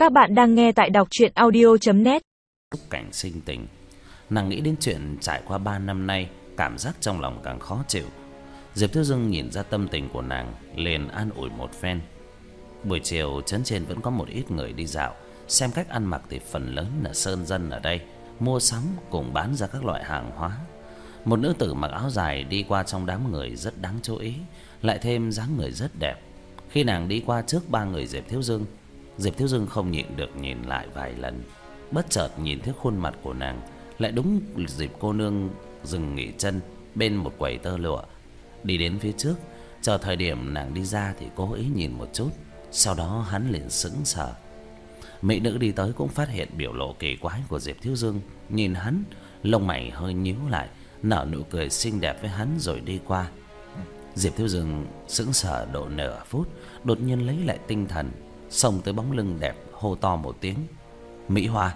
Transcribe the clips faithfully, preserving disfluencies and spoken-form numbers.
Các bạn đang nghe tại đọc truyện audio chấm net. Cảnh sinh tình, nàng nghĩ đến chuyện trải qua ba năm nay, cảm giác trong lòng càng khó chịu. Diệp Thiếu Dương nhìn ra tâm tình của nàng, liền an ủi một phen. Buổi chiều trấn trên vẫn có một ít người đi dạo, xem cách ăn mặc thì phần lớn là sơn dân ở đây mua sắm cùng bán ra các loại hàng hóa. Một nữ tử mặc áo dài đi qua trong đám người rất đáng chú ý, lại thêm dáng người rất đẹp. Khi nàng đi qua trước ba người Diệp Thiếu Dương, Diệp Thiếu Dương không nhịn được nhìn lại vài lần. Bất chợt nhìn thấy khuôn mặt của nàng, lại đúng dịp cô nương dừng nghỉ chân bên một quầy tơ lụa. Đi đến phía trước, chờ thời điểm nàng đi ra thì cố ý nhìn một chút, sau đó hắn liền sững sờ. Mỹ nữ đi tới cũng phát hiện biểu lộ kỳ quái của Diệp Thiếu Dương, nhìn hắn, lông mày hơi nhíu lại, nở nụ cười xinh đẹp với hắn rồi đi qua. Diệp Thiếu Dương sững sờ độ nửa phút, đột nhiên lấy lại tinh thần, xông tới bóng lưng đẹp hô to một tiếng: Mỹ Hoa.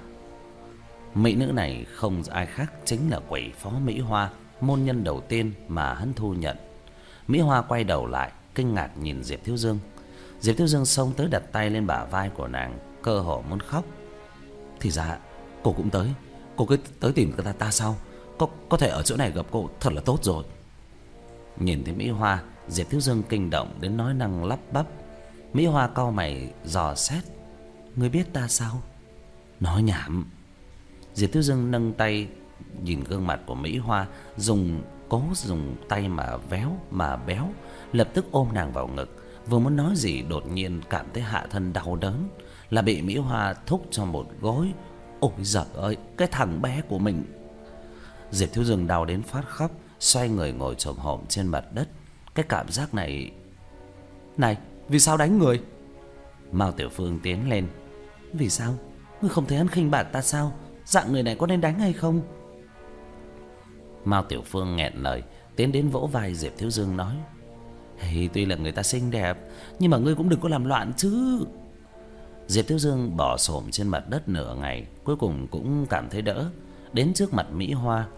Mỹ nữ này không ai khác chính là quỷ phó Mỹ Hoa, môn nhân đầu tiên mà hắn thu nhận. Mỹ Hoa quay đầu lại, kinh ngạc nhìn Diệp Thiếu Dương. Diệp Thiếu Dương xông tới đặt tay lên bả vai của nàng, cơ hồ muốn khóc. Thì ra cô cũng tới, cô cứ tới tìm ta ta sao? Có có thể ở chỗ này gặp cô thật là tốt rồi. Nhìn thấy Mỹ Hoa, Diệp Thiếu Dương kinh động đến nói năng lắp bắp. Mỹ Hoa cau mày dò xét: Ngươi biết ta sao? Nói nhảm. Diệp Thiếu Dương nâng tay nhìn gương mặt của Mỹ Hoa, dùng cố dùng tay mà véo mà béo, lập tức ôm nàng vào ngực. Vừa muốn nói gì đột nhiên cảm thấy hạ thân đau đớn, là bị Mỹ Hoa thúc cho một gối. Ôi giời ơi, cái thằng bé của mình. Diệp Thiếu Dương đau đến phát khóc, xoay người ngồi chồm hổm trên mặt đất. Cái cảm giác này... Này, vì sao đánh người? Mao Tiểu Phương tiến lên. Vì sao? Ngươi không thấy hắn khinh bạc ta sao? Dạng người này có nên đánh hay không? Mao Tiểu Phương nghẹn lời, tiến đến vỗ vai Diệp Thiếu Dương nói: Hey, tuy là người ta xinh đẹp, nhưng mà ngươi cũng đừng có làm loạn chứ. Diệp Thiếu Dương bò xổm trên mặt đất nửa ngày, cuối cùng cũng cảm thấy đỡ. Đến trước mặt Mỹ Hoa,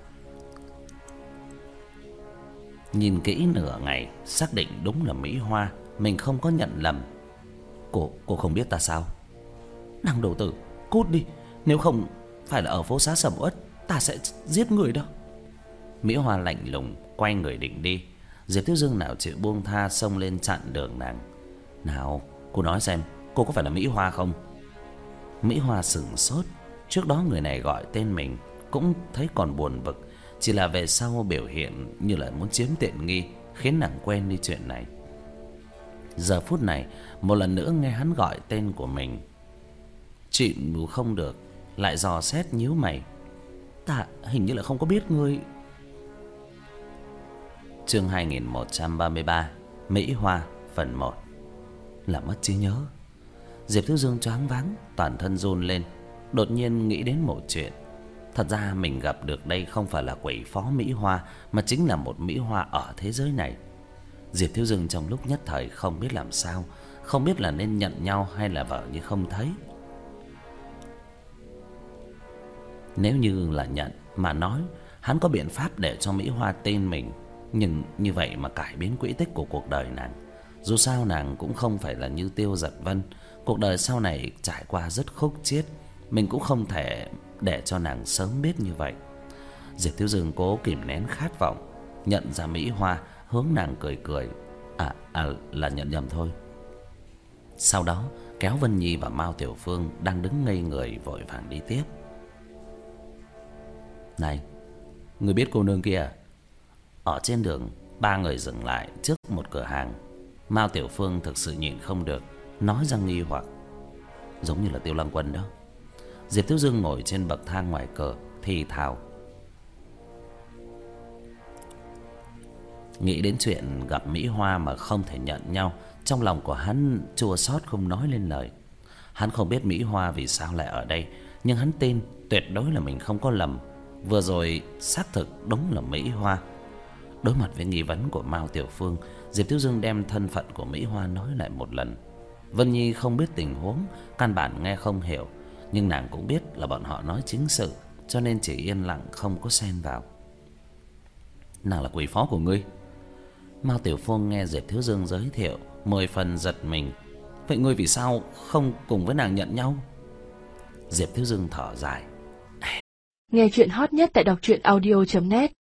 nhìn kỹ nửa ngày, xác định đúng là Mỹ Hoa, mình không có nhận lầm. Cô, cô không biết ta sao? Nàng đầu tử, cút đi, nếu không phải là ở phố xá sầm uất, ta sẽ giết người đó. Mỹ Hoa lạnh lùng quay người định đi. Diệp Thiếu Dương nào chịu buông tha, xông lên chặn đường nàng. Nào, cô nói xem, cô có phải là Mỹ Hoa không? Mỹ Hoa sững sốt. Trước đó người này gọi tên mình cũng thấy còn buồn bực, chỉ là về sau biểu hiện như là muốn chiếm tiện nghi, khiến nàng quên đi chuyện này. Giờ phút này một lần nữa nghe hắn gọi tên của mình, chịu không được, lại dò xét nhíu mày. Ta hình như là không có biết ngươi. Chương hai nghìn một trăm ba mươi ba, Mỹ Hoa phần một. Là mất trí nhớ. Diệp Thiếu Dương choáng váng, toàn thân run lên, đột nhiên nghĩ đến một chuyện. Thật ra mình gặp được đây không phải là quỷ phó Mỹ Hoa, mà chính là một Mỹ Hoa ở thế giới này. Diệp Thiếu Dương trong lúc nhất thời không biết làm sao, không biết là nên nhận nhau hay là vợ như không thấy. Nếu như là nhận mà nói, hắn có biện pháp để cho Mỹ Hoa tin mình, nhưng như vậy mà cải biến quỹ tích của cuộc đời nàng. Dù sao nàng cũng không phải là như Tiêu Giật Vân, cuộc đời sau này trải qua rất khúc chiết, mình cũng không thể để cho nàng sớm biết như vậy. Diệp Thiếu Dương cố kìm nén khát vọng, nhận ra Mỹ Hoa, hướng nàng cười cười. À, à là nhận nhầm thôi. Sau đó kéo Vân Nhi và Mao Tiểu Phương đang đứng ngây người vội vàng đi tiếp. Này, người biết cô nương kia à? Ở trên đường, ba người dừng lại trước một cửa hàng. Mao Tiểu Phương thực sự nhịn không được, nói ra nghi hoặc. Giống như là Tiêu Lăng Quân đó. Diệp Thiếu Dương ngồi trên bậc thang ngoài cửa thì thào. Nghĩ đến chuyện gặp Mỹ Hoa mà không thể nhận nhau, trong lòng của hắn chua xót không nói lên lời. Hắn không biết Mỹ Hoa vì sao lại ở đây, nhưng hắn tin tuyệt đối là mình không có lầm. Vừa rồi xác thực đúng là Mỹ Hoa. Đối mặt với nghi vấn của Mao Tiểu Phương, Diệp Thiếu Dương đem thân phận của Mỹ Hoa nói lại một lần. Vân Nhi không biết tình huống, căn bản nghe không hiểu, nhưng nàng cũng biết là bọn họ nói chính sự, cho nên chỉ yên lặng không có xen vào. Nàng là quỷ phó của ngươi? Mao Tiểu Phương nghe Diệp Thiếu Dương giới thiệu, mười phần giật mình. Vậy ngươi vì sao không cùng với nàng nhận nhau? Diệp Thiếu Dương thở dài. Nghe chuyện hot nhất tại đọc truyện audio chấm net.